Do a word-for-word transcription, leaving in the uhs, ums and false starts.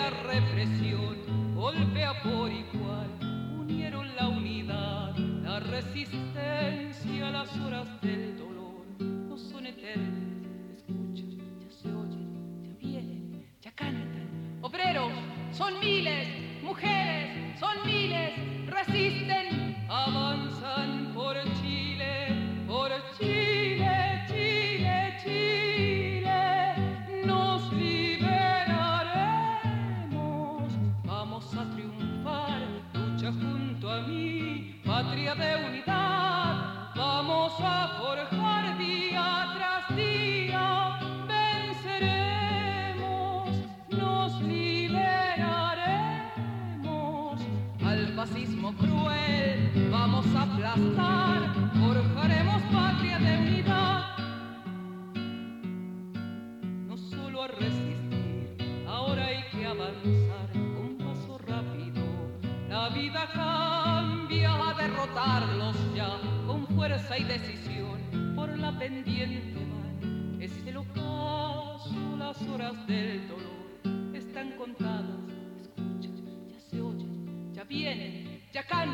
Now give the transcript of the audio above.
la represión golpea por igual. Unieron la unidad, la resistencia, las horas del dolor. No son eternas, escucha, ya se oyen, ya vienen, ya cantan. Obreros, son miles, mujeres, son miles, resisten, avanzan por Chile, por Chile, Chile, Chile. Nos liberaremos, vamos a triunfar, lucha junto a mí, patria de unidad. Vamos a forjar día tras día, venceremos, nos liberaremos. Al fascismo cruel vamos a aplastar, forjaremos patria de unidad. No solo a resistir, ahora hay que avanzar con paso rápido. La vida cambia, a derrotarlos ya, con fuerza y decisión, por la pendiente van. Es el ocaso, las horas del dolor están contadas. Escucha, ya se oyen, ya vienen, ya cantan.